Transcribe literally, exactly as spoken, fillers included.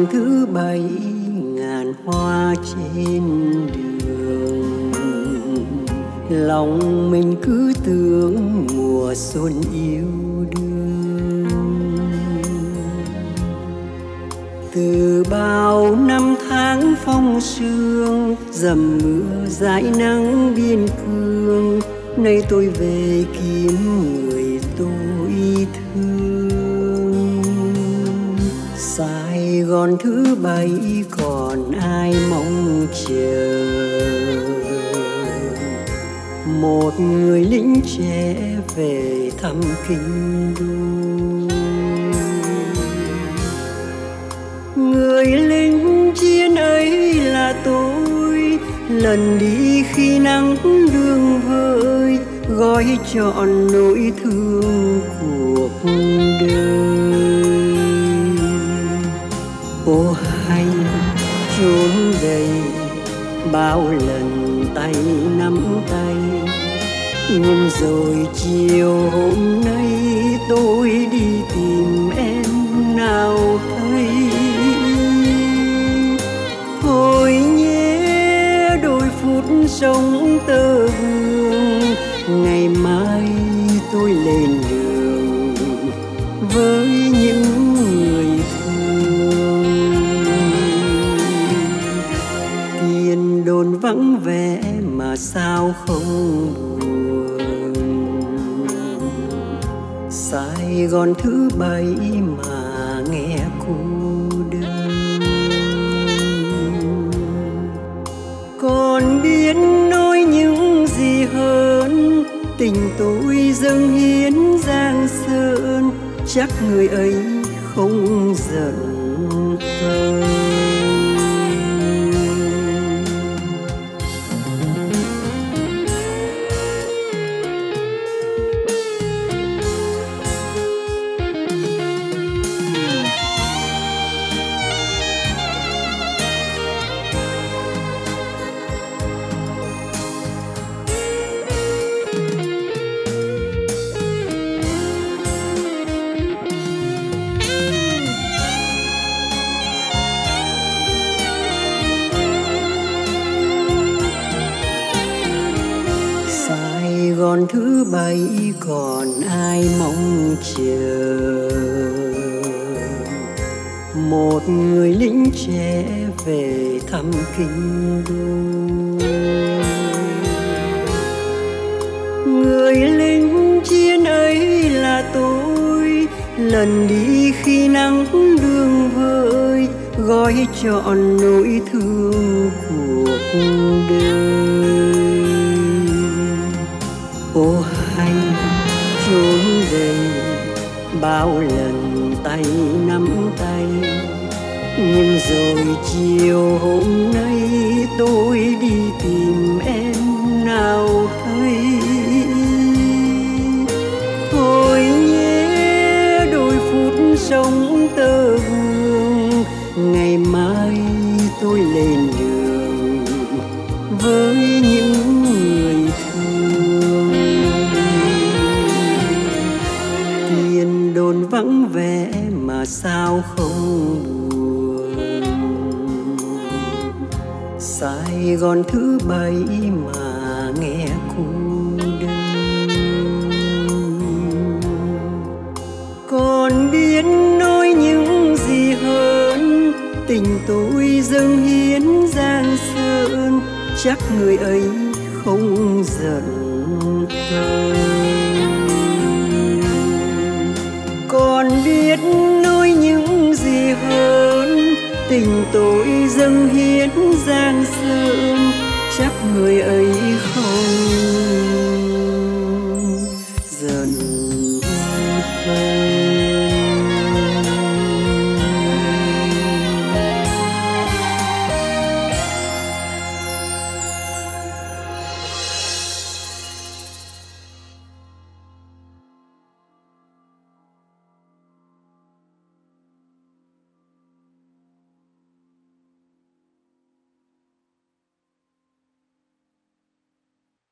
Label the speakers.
Speaker 1: thứ bảy ngàn hoa trên đường, lòng mình cứ tưởng mùa xuân yêu đương. Từ bao năm tháng phong sương, dầm mưa dãi nắng biên cương, nay tôi về kiếm người tôi thương. Sài Gòn thứ bảy còn ai mong chờ, một người lính trẻ về thăm kinh đô. Người lính chiến ấy là tôi, lần đi khi nắng đường vơi, gói trọn nỗi thương cuộc đời. Ô hay chốn đây bao lần tay nắm tay, nhưng rồi chiều hôm nay tôi đi tìm em nào thấy. Thôi nhé đôi phút sống tơ vương, ngày mai tôi lên đường với những người thương. Tiền đồn vắng vẻ mà sao không buồn, Sài Gòn thứ bảy mà nghe cô đơn. Còn biết nói những gì hơn, tình tôi dâng hiến Giang Sơn, chắc người ấy không giận tôi. Sài Gòn thứ bảy còn ai mong chờ, một người lính trẻ về thăm kinh đô. Người lính chiến ấy là tôi, lần đi khi nắng đường vơi, gói trọn nỗi thương cuộc đời. Ô hay chốn đây bao lần tay nắm tay, nhưng rồi chiều hôm nay tôi đi tìm em nào thấy. Thôi nhé đôi phút sống tơ vương, ngày mai tôi lên đường với những người thương. Tiền đồn vắng vẻ mà sao không buồn, Sài Gòn thứ bảy mà nghe cô đơn. Còn biết nói những gì hơn, tình tôi dâng hiến Giang Sơn, chắc người ấy không giận tôi. Còn biết nói những gì hơn, tình tôi dâng hiến Giang Sơn, chắc người ấy không